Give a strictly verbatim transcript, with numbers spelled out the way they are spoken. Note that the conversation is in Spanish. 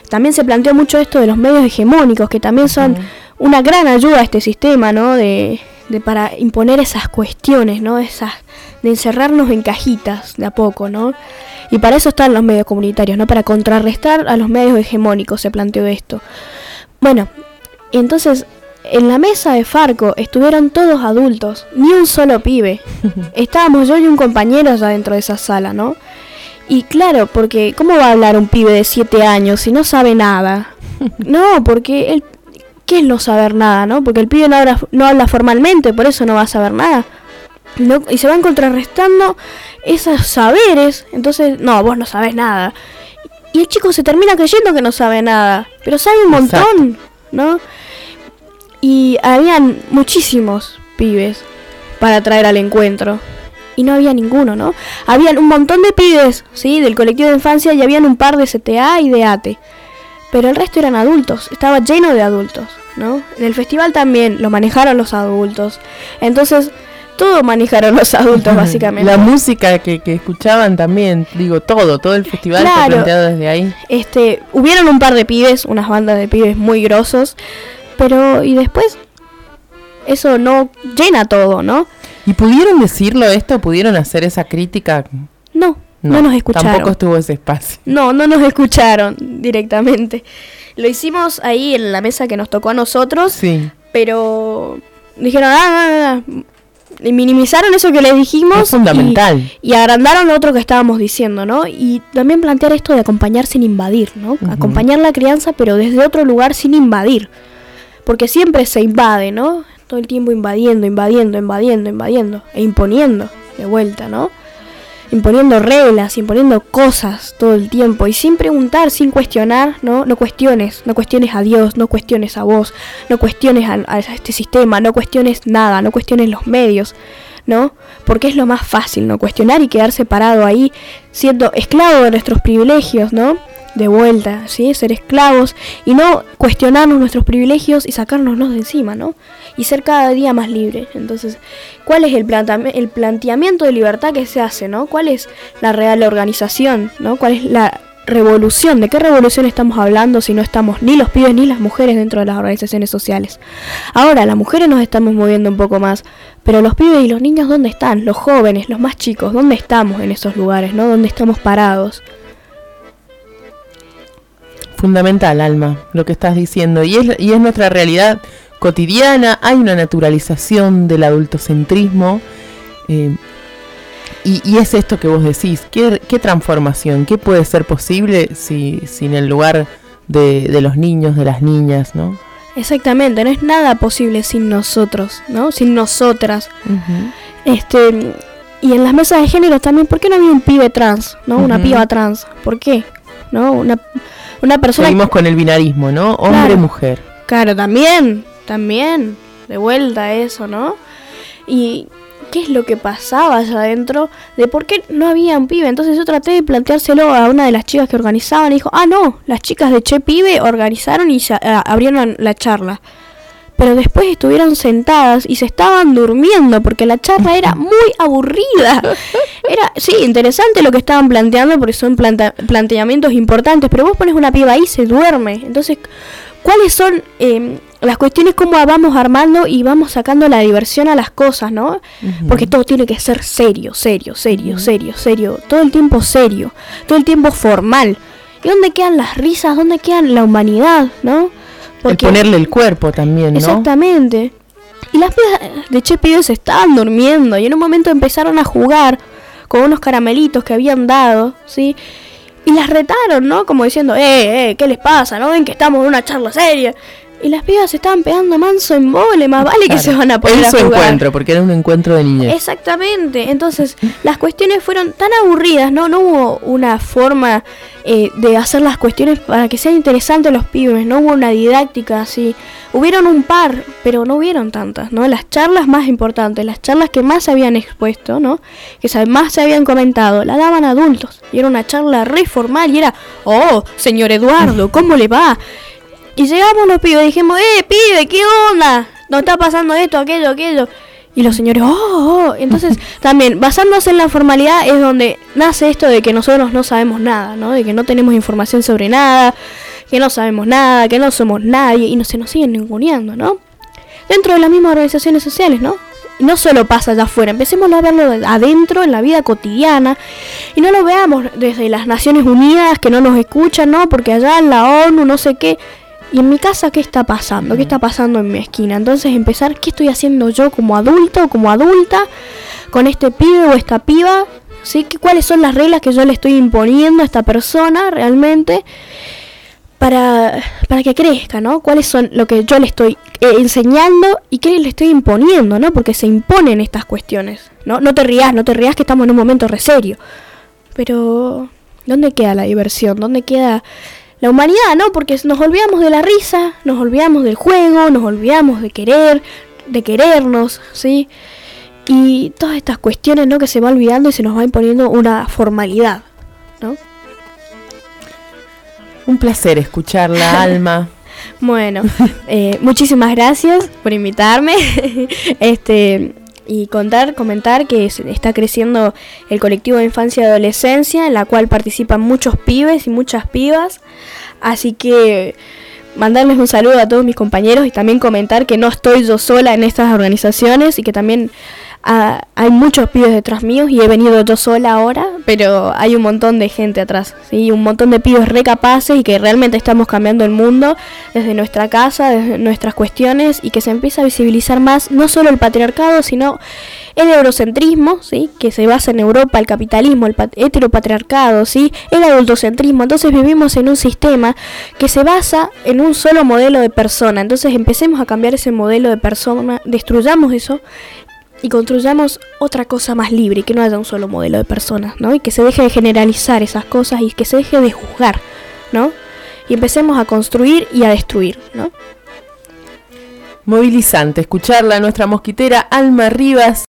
también se planteó mucho esto de los medios hegemónicos, que también son uh-huh. una gran ayuda a este sistema, ¿no? De, de para imponer esas cuestiones, ¿no? Esas, de encerrarnos en cajitas de a poco, ¿no? Y para eso están los medios comunitarios, ¿no? Para contrarrestar a los medios hegemónicos se planteó esto. Bueno, entonces en la mesa de Farco estuvieron todos adultos, ni un solo pibe. Estábamos yo y un compañero allá dentro de esa sala, ¿no? Y claro, porque ¿cómo va a hablar un pibe de siete años si no sabe nada? No, porque él, ¿qué es no saber nada, no? Porque el pibe no habla, no habla formalmente, por eso no va a saber nada. No, y se van contrarrestando esos saberes, entonces, no, vos no sabés nada. Y el chico se termina creyendo que no sabe nada, pero sabe un montón, exacto, ¿no? Y habían muchísimos pibes para traer al encuentro. Y no había ninguno, ¿no? Habían un montón de pibes, ¿sí? Del colectivo de infancia y habían un par de C T A y de A T E. Pero el resto eran adultos, estaba lleno de adultos, ¿no? En el festival también lo manejaron los adultos. Entonces, todo manejaron los adultos, básicamente. La música que, que escuchaban también, digo, todo, todo el festival claro, fue planteado desde ahí. Este, hubieron un par de pibes, unas bandas de pibes muy grosos, pero, y después, eso no llena todo, ¿no? ¿Y pudieron decirlo esto? ¿Pudieron hacer esa crítica? No, no, no nos escucharon. Tampoco estuvo ese espacio. No, no nos escucharon directamente. Lo hicimos ahí en la mesa que nos tocó a nosotros, sí, pero dijeron, ah, no, no, no. Y minimizaron eso que les dijimos. Es fundamental. Y, y agrandaron lo otro que estábamos diciendo, ¿no? Y también plantear esto de acompañar sin invadir, ¿no? Uh-huh. Acompañar la crianza, pero desde otro lugar sin invadir. Porque siempre se invade, ¿no? Todo el tiempo invadiendo, invadiendo, invadiendo, invadiendo. E imponiendo de vuelta, ¿no? Imponiendo reglas, imponiendo cosas todo el tiempo. Y sin preguntar, sin cuestionar, ¿no? No cuestiones, no cuestiones a Dios, no cuestiones a vos, no cuestiones a, a este sistema, no cuestiones nada, no cuestiones los medios, ¿no? Porque es lo más fácil, ¿no? Cuestionar y quedarse parado ahí, siendo esclavo de nuestros privilegios, ¿no? De vuelta, ¿sí? Ser esclavos y no cuestionarnos nuestros privilegios y sacárnoslos de encima, ¿no? Y ser cada día más libres. Entonces, ¿cuál es el, planta- el planteamiento de libertad que se hace, ¿no? ¿Cuál es la real organización, ¿no? ¿Cuál es la revolución? ¿De qué revolución estamos hablando si no estamos ni los pibes ni las mujeres dentro de las organizaciones sociales? Ahora, las mujeres nos estamos moviendo un poco más, pero los pibes y los niños, ¿dónde están? Los jóvenes, los más chicos, ¿dónde estamos en esos lugares, ¿no? ¿Dónde estamos parados? Fundamental, Alma, lo que estás diciendo, y es, y es nuestra realidad cotidiana. Hay una naturalización del adultocentrismo, eh, y, y es esto que vos decís, ¿qué, qué transformación, qué puede ser posible si, si en el lugar de, de los niños, de las niñas, ¿no? Exactamente, no es nada posible sin nosotros, ¿no? Sin nosotras. Uh-huh. Este, y en las mesas de género también, ¿por qué no había un pibe trans, ¿no? Uh-huh. Una piba trans, ¿por qué? ¿No? Una Una persona. Seguimos con el binarismo, ¿no? Hombre-mujer. Claro, claro, también, también, de vuelta eso, ¿no? Y qué es lo que pasaba allá adentro, de por qué no había un pibe. Entonces yo traté de planteárselo a una de las chicas que organizaban y dijo, ah, no, las chicas de Che Pibe organizaron y ya, uh, abrieron la charla. Pero después estuvieron sentadas y se estaban durmiendo porque la charla era muy aburrida. Era, sí, interesante lo que estaban planteando porque son planta- planteamientos importantes, pero vos pones una piba ahí y se duerme. Entonces, ¿cuáles son eh, las cuestiones, cómo vamos armando y vamos sacando la diversión a las cosas, ¿no? Uh-huh. Porque todo tiene que ser serio, serio, serio, uh-huh. serio, serio. Todo el tiempo serio, todo el tiempo formal. ¿Y dónde quedan las risas? ¿Dónde quedan la humanidad, no? Porque, el ponerle el cuerpo también, ¿no? Exactamente. Y las pibas de Che Pibe se estaban durmiendo y en un momento empezaron a jugar con unos caramelitos que habían dado, ¿sí? Y las retaron, ¿no? Como diciendo, eh, eh, ¿qué les pasa? ¿No ven que estamos en una charla seria? Y las pibas se estaban pegando manso en vole, más vale claro. que se van a poner en a su jugar. encuentro, porque era un encuentro de niñez. Exactamente. Entonces, las cuestiones fueron tan aburridas, ¿no? No hubo una forma eh, de hacer las cuestiones para que sean interesantes los pibes, no hubo una didáctica así. Hubieron un par, pero no hubieron tantas, ¿no? Las charlas más importantes, las charlas que más se habían expuesto, ¿no? Que más se habían comentado, la daban adultos. Y era una charla re formal y era, oh, señor Eduardo, ¿cómo le va? Y llegamos los pibes y dijimos, eh, pibe, ¿qué onda? ¿No está pasando esto, aquello, aquello? Y los señores, oh, oh. Entonces, también, basándose en la formalidad es donde nace esto de que nosotros no sabemos nada, ¿no? De que no tenemos información sobre nada, que no sabemos nada, que no somos nadie, y no, se nos siguen ninguneando, ¿no? Dentro de las mismas organizaciones sociales, ¿no? Y no solo pasa allá afuera, empecemos a verlo adentro, en la vida cotidiana, y no lo veamos desde las Naciones Unidas, que no nos escuchan, ¿no? Porque allá en la ONU, no sé qué. Y en mi casa, ¿qué está pasando? ¿Qué está pasando en mi esquina? Entonces empezar, ¿qué estoy haciendo yo como adulto o como adulta con este pibe o esta piba? ¿Sí? ¿Cuáles son las reglas que yo le estoy imponiendo a esta persona realmente para, para que crezca, ¿no? ¿Cuáles son lo que yo le estoy eh, enseñando y qué le estoy imponiendo, ¿no? Porque se imponen estas cuestiones, ¿no? No te rías, no te rías que estamos en un momento re serio. Pero, ¿dónde queda la diversión? ¿Dónde queda la humanidad, no? Porque nos olvidamos de la risa, nos olvidamos del juego, nos olvidamos de querer, de querernos, ¿sí? Y todas estas cuestiones, ¿no? Que se va olvidando y se nos va imponiendo una formalidad, ¿no? Un placer escucharla, Alma. Bueno, eh, muchísimas gracias por invitarme. este y contar, comentar que está creciendo el colectivo de infancia y adolescencia, en la cual participan muchos pibes y muchas pibas. Así que mandarles un saludo a todos mis compañeros y también comentar que no estoy yo sola en estas organizaciones y que también uh, hay muchos pibes detrás míos y he venido yo sola ahora, pero hay un montón de gente atrás, ¿sí? Un montón de pibes re capaces y que realmente estamos cambiando el mundo desde nuestra casa, desde nuestras cuestiones, y que se empieza a visibilizar más no solo el patriarcado, sino el eurocentrismo, ¿sí? Que se basa en Europa, el capitalismo, el pat- heteropatriarcado, ¿sí? El adultocentrismo. Entonces vivimos en un sistema que se basa en un solo modelo de persona. Entonces empecemos a cambiar ese modelo de persona, destruyamos eso y construyamos otra cosa más libre, que no haya un solo modelo de personas, ¿no? Y que se deje de generalizar esas cosas y que se deje de juzgar, ¿no? Y empecemos a construir y a destruir, ¿no? Movilizante escucharla a nuestra mosquitera Alma Rivas.